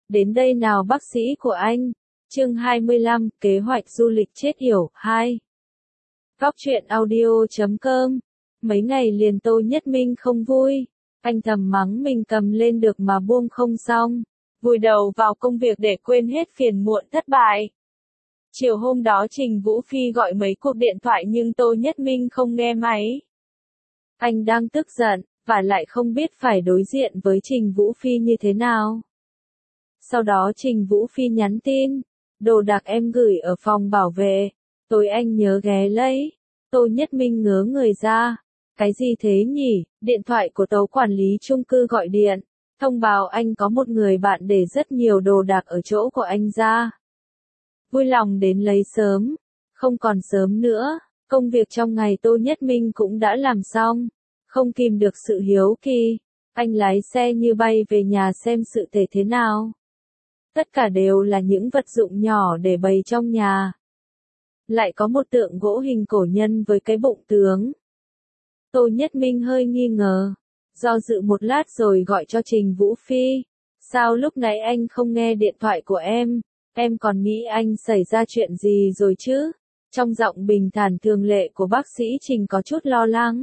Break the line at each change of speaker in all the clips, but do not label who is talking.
Đến đây nào bác sĩ của anh. Chương 25, kế hoạch du lịch chết yểu 2. Góc truyện audio.com. Mấy ngày liền Tô Nhất Minh không vui. Anh thầm mắng mình cầm lên được mà buông không xong. Vùi đầu vào công việc để quên hết phiền muộn thất bại. Chiều hôm đó Trình Vũ Phi gọi mấy cuộc điện thoại nhưng Tô Nhất Minh không nghe máy. Anh đang tức giận, và lại không biết phải đối diện với Trình Vũ Phi như thế nào. Sau đó Trình Vũ Phi nhắn tin, đồ đạc em gửi ở phòng bảo vệ, tối anh nhớ ghé lấy. Tô Nhất Minh ngớ người ra, cái gì thế nhỉ? Điện thoại của tấu quản lý chung cư gọi điện, thông báo anh có một người bạn để rất nhiều đồ đạc ở chỗ của anh ra. Vui lòng đến lấy sớm, không còn sớm nữa, công việc trong ngày Tô Nhất Minh cũng đã làm xong, không kìm được sự hiếu kỳ, anh lái xe như bay về nhà xem sự thể thế nào. Tất cả đều là những vật dụng nhỏ để bày trong nhà. Lại có một tượng gỗ hình cổ nhân với cái bụng tướng. Tô Nhất Minh hơi nghi ngờ, do dự một lát rồi gọi cho Trình Vũ Phi. Sao lúc nãy anh không nghe điện thoại của em còn nghĩ anh xảy ra chuyện gì rồi chứ? Trong giọng bình thản thường lệ của bác sĩ Trình có chút lo lắng.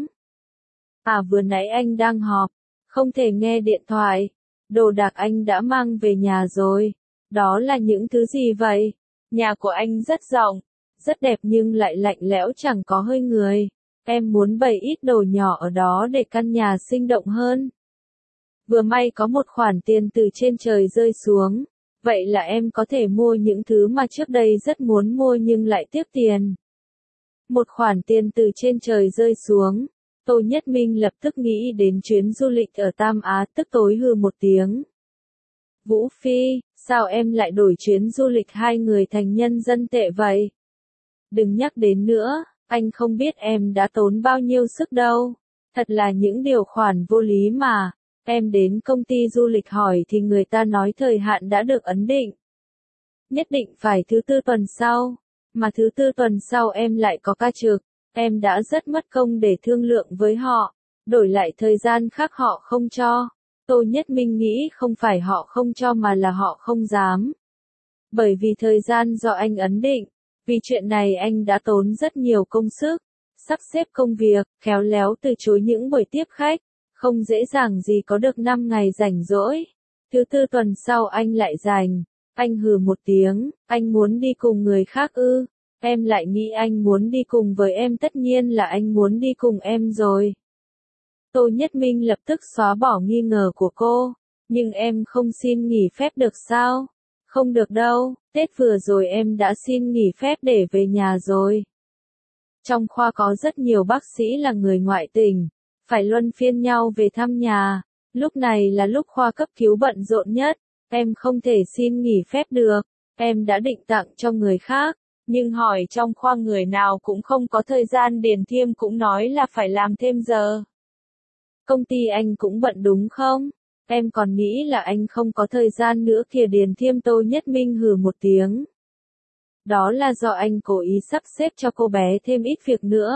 Vừa nãy anh đang họp, không thể nghe điện thoại. Đồ đạc anh đã mang về nhà rồi. Đó là những thứ gì vậy? Nhà của anh rất rộng, rất đẹp nhưng lại lạnh lẽo chẳng có hơi người. Em muốn bày ít đồ nhỏ ở đó để căn nhà sinh động hơn. Vừa may có một khoản tiền từ trên trời rơi xuống. Vậy là em có thể mua những thứ mà trước đây rất muốn mua nhưng lại tiếc tiền. Một khoản tiền từ trên trời rơi xuống. Tô Nhất Minh lập tức nghĩ đến chuyến du lịch ở Tam Á, tức tối hừ một tiếng. Vũ Phi, sao em lại đổi chuyến du lịch hai người thành nhân dân tệ vậy? Đừng nhắc đến nữa, anh không biết em đã tốn bao nhiêu sức đâu. Thật là những điều khoản vô lý mà. Em đến công ty du lịch hỏi thì người ta nói thời hạn đã được ấn định. Nhất định phải thứ tư tuần sau. Mà thứ tư tuần sau em lại có ca trực. Em đã rất mất công để thương lượng với họ. Đổi lại thời gian khác họ không cho. Tô Nhất Minh nghĩ không phải họ không cho mà là họ không dám. Bởi vì thời gian do anh ấn định. Vì chuyện này anh đã tốn rất nhiều công sức. Sắp xếp công việc, khéo léo từ chối những buổi tiếp khách. Không dễ dàng gì có được 5 ngày rảnh rỗi. Thứ tư tuần sau anh lại rảnh. Anh hừ một tiếng, anh muốn đi cùng người khác ư? Em lại nghĩ anh muốn đi cùng với em, tất nhiên là anh muốn đi cùng em rồi. Tô Nhất Minh lập tức xóa bỏ nghi ngờ của cô. Nhưng em không xin nghỉ phép được sao? Không được đâu, Tết vừa rồi em đã xin nghỉ phép để về nhà rồi. Trong khoa có rất nhiều bác sĩ là người ngoại tỉnh. Phải luân phiên nhau về thăm nhà. Lúc này là lúc khoa cấp cứu bận rộn nhất. Em không thể xin nghỉ phép được. Em đã định tặng cho người khác. Nhưng hỏi trong khoa người nào cũng không có thời gian điền thiêm, cũng nói là phải làm thêm giờ. Công ty anh cũng bận đúng không? Em còn nghĩ là anh không có thời gian nữa kìa. Điền thiêm. Tô Nhất Minh hừ một tiếng. Đó là do anh cố ý sắp xếp cho cô bé thêm ít việc nữa.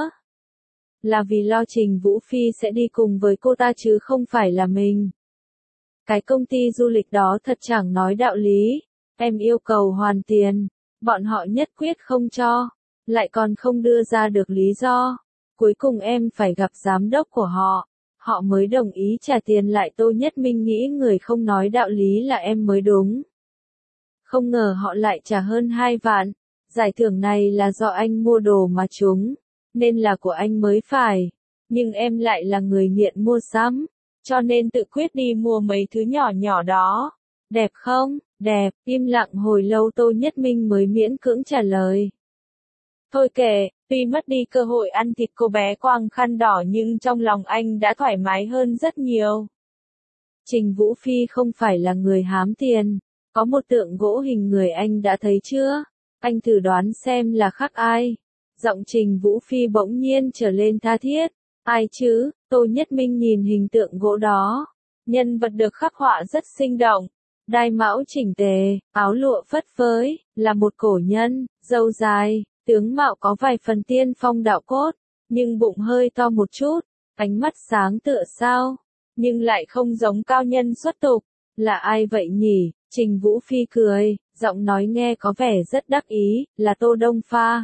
Là vì lo Trình Vũ Phi sẽ đi cùng với cô ta chứ không phải là mình. Cái công ty du lịch đó thật chẳng nói đạo lý. Em yêu cầu hoàn tiền. Bọn họ nhất quyết không cho. Lại còn không đưa ra được lý do. Cuối cùng em phải gặp giám đốc của họ. Họ mới đồng ý trả tiền lại. Tô Nhất Minh nghĩ người không nói đạo lý là em mới đúng. Không ngờ họ lại trả hơn 2 vạn. Giải thưởng này là do anh mua đồ mà trúng. Nên là của anh mới phải. Nhưng em lại là người nghiện mua sắm. Cho nên tự quyết đi mua mấy thứ nhỏ nhỏ đó. Đẹp không? Đẹp. Im lặng hồi lâu Tô Nhất Minh mới miễn cưỡng trả lời. Thôi kệ, tuy mất đi cơ hội ăn thịt cô bé quàng khăn đỏ nhưng trong lòng anh đã thoải mái hơn rất nhiều. Trình Vũ Phi không phải là người hám tiền. Có một tượng gỗ hình người anh đã thấy chưa? Anh thử đoán xem là khác ai? Giọng Trình Vũ Phi bỗng nhiên trở lên tha thiết. Ai chứ? Tô Nhất Minh nhìn hình tượng gỗ đó. Nhân vật được khắc họa rất sinh động. Đai mão chỉnh tề, áo lụa phất phới, là một cổ nhân, râu dài, tướng mạo có vài phần tiên phong đạo cốt, nhưng bụng hơi to một chút, ánh mắt sáng tựa sao, nhưng lại không giống cao nhân xuất tục. Là ai vậy nhỉ? Trình Vũ Phi cười, giọng nói nghe có vẻ rất đắc ý, là Tô Đông Pha.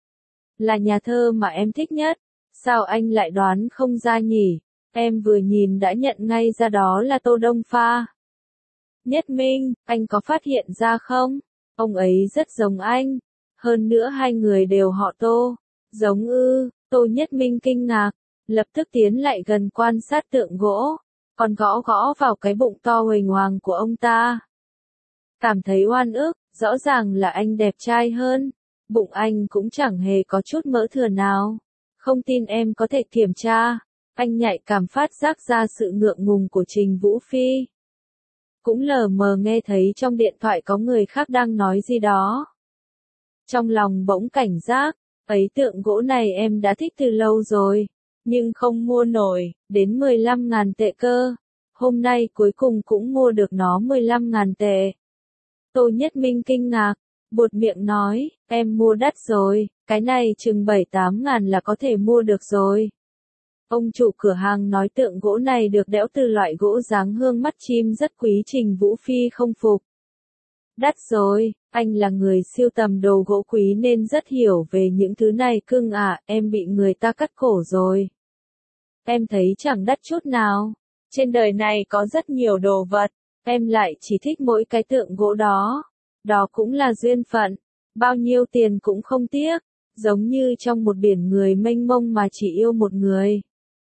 Là nhà thơ mà em thích nhất, sao anh lại đoán không ra nhỉ? Em vừa nhìn đã nhận ngay ra đó là Tô Đông Pha. Nhất Minh, anh có phát hiện ra không? Ông ấy rất giống anh. Hơn nữa hai người đều họ Tô. Giống ư? Tô Nhất Minh kinh ngạc, lập tức tiến lại gần quan sát tượng gỗ, còn gõ gõ vào cái bụng to huềnh hoàng của ông ta. Cảm thấy oan ức, rõ ràng là anh đẹp trai hơn. Bụng anh cũng chẳng hề có chút mỡ thừa nào. Không tin em có thể kiểm tra. Anh nhạy cảm phát giác ra sự ngượng ngùng của Trình Vũ Phi. Cũng lờ mờ nghe thấy trong điện thoại có người khác đang nói gì đó. Trong lòng bỗng cảnh giác, ấy tượng gỗ này em đã thích từ lâu rồi, nhưng không mua nổi, đến 15.000 tệ cơ. Hôm nay cuối cùng cũng mua được nó 15.000 tệ. Tô Nhất Minh kinh ngạc, buột miệng nói, em mua đắt rồi, cái này chừng 7-8 ngàn là có thể mua được rồi. Ông chủ cửa hàng nói tượng gỗ này được đẽo từ loại gỗ dáng hương mắt chim rất quý. Trình Vũ Phi không phục. Đắt rồi, anh là người sưu tầm đồ gỗ quý nên rất hiểu về những thứ này cưng ạ, em bị người ta cắt cổ rồi. Em thấy chẳng đắt chút nào. Trên đời này có rất nhiều đồ vật, em lại chỉ thích mỗi cái tượng gỗ đó. Đó cũng là duyên phận, bao nhiêu tiền cũng không tiếc, giống như trong một biển người mênh mông mà chỉ yêu một người.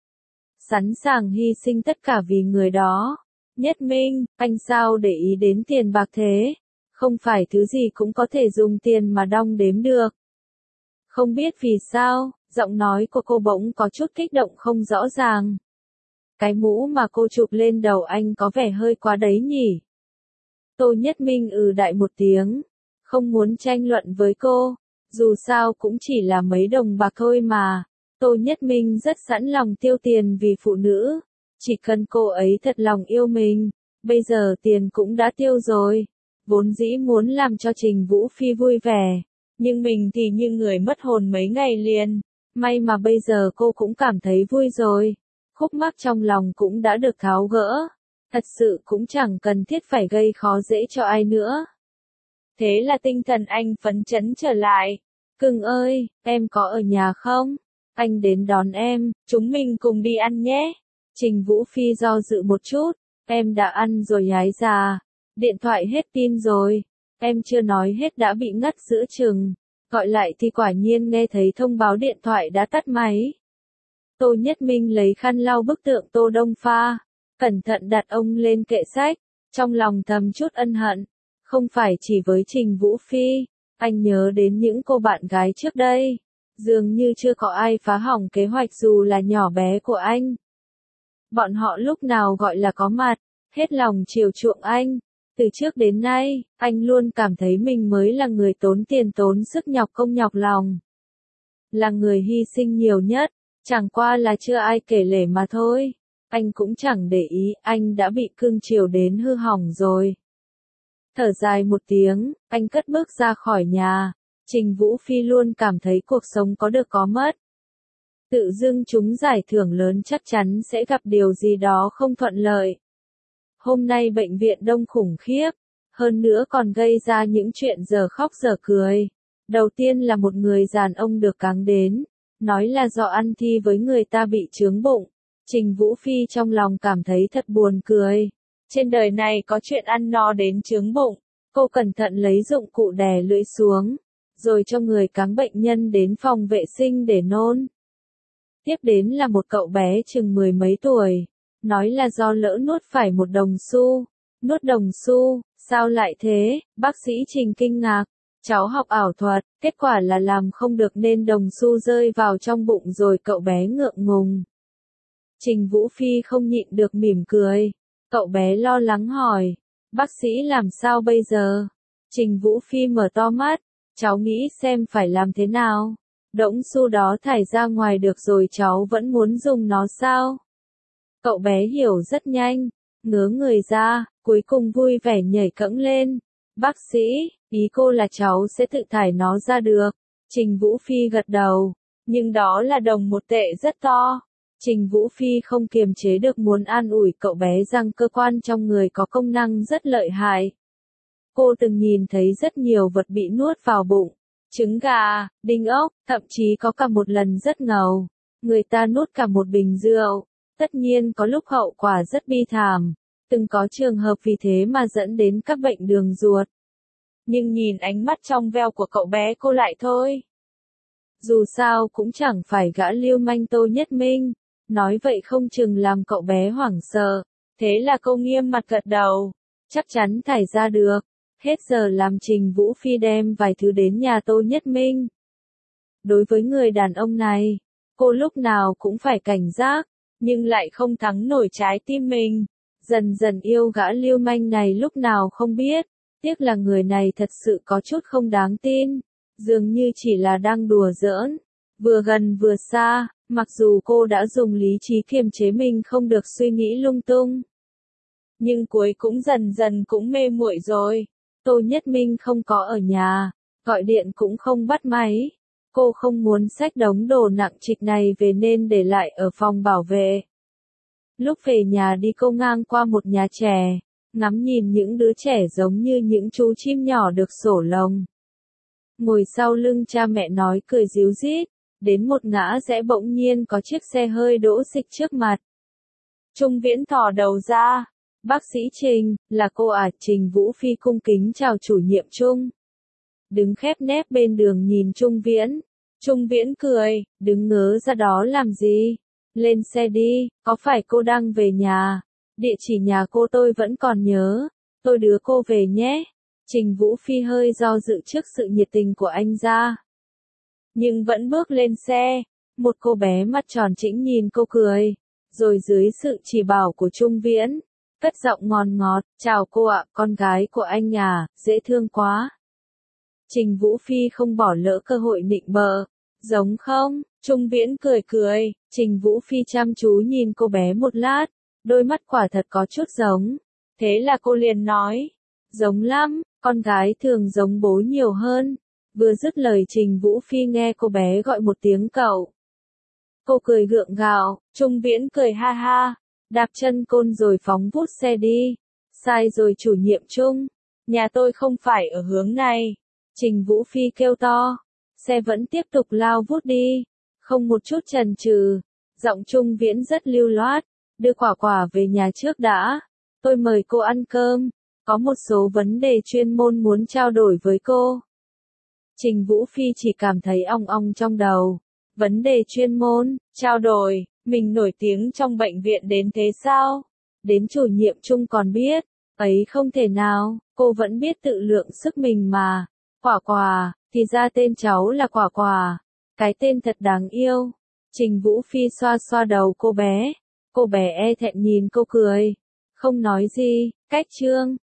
Sẵn sàng hy sinh tất cả vì người đó. Nhất Minh, anh sao để ý đến tiền bạc thế? Không phải thứ gì cũng có thể dùng tiền mà đong đếm được. Không biết vì sao, giọng nói của cô bỗng có chút kích động không rõ ràng. Cái mũ mà cô chụp lên đầu anh có vẻ hơi quá đấy nhỉ? Tô Nhất Minh đại một tiếng, không muốn tranh luận với cô, dù sao cũng chỉ là mấy đồng bạc thôi mà. Tô Nhất Minh rất sẵn lòng tiêu tiền vì phụ nữ, chỉ cần cô ấy thật lòng yêu mình. Bây giờ tiền cũng đã tiêu rồi, vốn dĩ muốn làm cho Trình Vũ Phi vui vẻ, nhưng mình thì như người mất hồn mấy ngày liền. May mà bây giờ cô cũng cảm thấy vui rồi, khúc mắc trong lòng cũng đã được tháo gỡ, thật sự cũng chẳng cần thiết phải gây khó dễ cho ai nữa. Thế là tinh thần anh phấn chấn trở lại. Cưng ơi, em có ở nhà không? Anh đến đón em, chúng mình cùng đi ăn nhé. Trình Vũ Phi do dự một chút, em đã ăn rồi gái già. Điện thoại hết pin rồi, em chưa nói hết đã bị ngắt giữa chừng. Gọi lại thì quả nhiên nghe thấy thông báo điện thoại đã tắt máy. Tô Nhất Minh lấy khăn lau bức tượng Tô Đông Pha, cẩn thận đặt ông lên kệ sách, trong lòng thầm chút ân hận. Không phải chỉ với Trình Vũ Phi, anh nhớ đến những cô bạn gái trước đây. Dường như chưa có ai phá hỏng kế hoạch dù là nhỏ bé của anh. Bọn họ lúc nào gọi là có mặt, hết lòng chiều chuộng anh. Từ trước đến nay, anh luôn cảm thấy mình mới là người tốn tiền tốn sức nhọc công nhọc lòng. Là người hy sinh nhiều nhất, chẳng qua là chưa ai kể lể mà thôi. Anh cũng chẳng để ý, anh đã bị cưng chiều đến hư hỏng rồi. Thở dài một tiếng, anh cất bước ra khỏi nhà. Trình Vũ Phi luôn cảm thấy cuộc sống có được có mất. Tự dưng chúng giải thưởng lớn chắc chắn sẽ gặp điều gì đó không thuận lợi. Hôm nay bệnh viện đông khủng khiếp, hơn nữa còn gây ra những chuyện giờ khóc giờ cười. Đầu tiên là một người đàn ông được cáng đến, nói là do ăn thi với người ta bị chướng bụng. Trình Vũ Phi trong lòng cảm thấy thật buồn cười. Trên đời này có chuyện ăn no đến chướng bụng. Cô cẩn thận lấy dụng cụ đè lưỡi xuống, rồi cho người cáng bệnh nhân đến phòng vệ sinh để nôn. Tiếp đến là một cậu bé chừng 10 mấy tuổi, nói là do lỡ nuốt phải một đồng xu. Nuốt đồng xu, sao lại thế? Bác sĩ Trình kinh ngạc. Cháu học ảo thuật, kết quả là làm không được nên đồng xu rơi vào trong bụng rồi cậu bé ngượng ngùng. Trình Vũ Phi không nhịn được mỉm cười. Cậu bé lo lắng hỏi, bác sĩ làm sao bây giờ? Trình Vũ Phi mở to mắt, cháu nghĩ xem phải làm thế nào? Đống xu đó thải ra ngoài được rồi cháu vẫn muốn dùng nó sao? Cậu bé hiểu rất nhanh, ngớ người ra, cuối cùng vui vẻ nhảy cẫng lên. Bác sĩ, ý cô là cháu sẽ tự thải nó ra được. Trình Vũ Phi gật đầu, nhưng đó là đồng 1 tệ rất to. Trình Vũ Phi không kiềm chế được muốn an ủi cậu bé rằng cơ quan trong người có công năng rất lợi hại. Cô từng nhìn thấy rất nhiều vật bị nuốt vào bụng. Trứng gà, đinh ốc, thậm chí có cả một lần rất ngầu. Người ta nuốt cả một bình rượu. Tất nhiên có lúc hậu quả rất bi thảm. Từng có trường hợp vì thế mà dẫn đến các bệnh đường ruột. Nhưng nhìn ánh mắt trong veo của cậu bé cô lại thôi. Dù sao cũng chẳng phải gã lưu manh Tô Nhất Minh. Nói vậy không chừng làm cậu bé hoảng sợ. Thế là cô nghiêm mặt gật đầu. Chắc chắn thải ra được. Hết giờ làm Trình Vũ Phi đem vài thứ đến nhà Tô Nhất Minh. Đối với người đàn ông này, cô lúc nào cũng phải cảnh giác, nhưng lại không thắng nổi trái tim mình. Dần dần yêu gã lưu manh này lúc nào không biết, tiếc là người này thật sự có chút không đáng tin, dường như chỉ là đang đùa giỡn, vừa gần vừa xa, mặc dù cô đã dùng lý trí kiềm chế mình không được suy nghĩ lung tung. Nhưng cuối cũng dần dần cũng mê muội rồi. Tô Nhất Minh không có ở nhà, gọi điện cũng không bắt máy. Cô không muốn xách đống đồ nặng trịch này về nên để lại ở phòng bảo vệ. Lúc về nhà đi cô ngang qua một nhà trẻ, ngắm nhìn những đứa trẻ giống như những chú chim nhỏ được xổ lồng. Ngồi sau lưng cha mẹ nói cười ríu rít, đến một ngã rẽ bỗng nhiên có chiếc xe hơi đỗ xịch trước mặt. Trung Viễn thò đầu ra. Bác sĩ Trình, là cô à? Trình Vũ Phi cung kính chào chủ nhiệm Trung. Đứng khép nép bên đường nhìn Trung Viễn. Trung Viễn cười, đứng ngớ ra đó làm gì? Lên xe đi, có phải cô đang về nhà? Địa chỉ nhà cô tôi vẫn còn nhớ, tôi đưa cô về nhé. Trình Vũ Phi hơi do dự trước sự nhiệt tình của anh ra. Nhưng vẫn bước lên xe, một cô bé mắt tròn trĩnh nhìn cô cười, rồi dưới sự chỉ bảo của Trung Viễn, cất giọng ngon ngọt, chào cô ạ, con gái của anh à, dễ thương quá. Trình Vũ Phi không bỏ lỡ cơ hội nịnh bợ, giống không? Trung Viễn cười cười, Trình Vũ Phi chăm chú nhìn cô bé một lát, đôi mắt quả thật có chút giống. Thế là cô liền nói, giống lắm, con gái thường giống bố nhiều hơn. Vừa dứt lời Trình Vũ Phi nghe cô bé gọi một tiếng cậu. Cô cười gượng gạo, Trung Viễn cười ha ha, đạp chân côn rồi phóng vút xe đi. Sai rồi chủ nhiệm Trung, nhà tôi không phải ở hướng này. Trình Vũ Phi kêu to, xe vẫn tiếp tục lao vút đi, không một chút chần chừ. Giọng Trung Viễn rất lưu loát, đưa quả quả về nhà trước đã. Tôi mời cô ăn cơm, có một số vấn đề chuyên môn muốn trao đổi với cô. Trình Vũ Phi chỉ cảm thấy ong ong trong đầu. Vấn đề chuyên môn, trao đổi, mình nổi tiếng trong bệnh viện đến thế sao? Đến chủ nhiệm Trung còn biết, ấy không thể nào, cô vẫn biết tự lượng sức mình mà. Quả quả, thì ra tên cháu là Quả Quả. Cái tên thật đáng yêu. Trình Vũ Phi xoa xoa đầu cô bé. Cô bé e thẹn nhìn cô cười. Không nói gì, cách chương.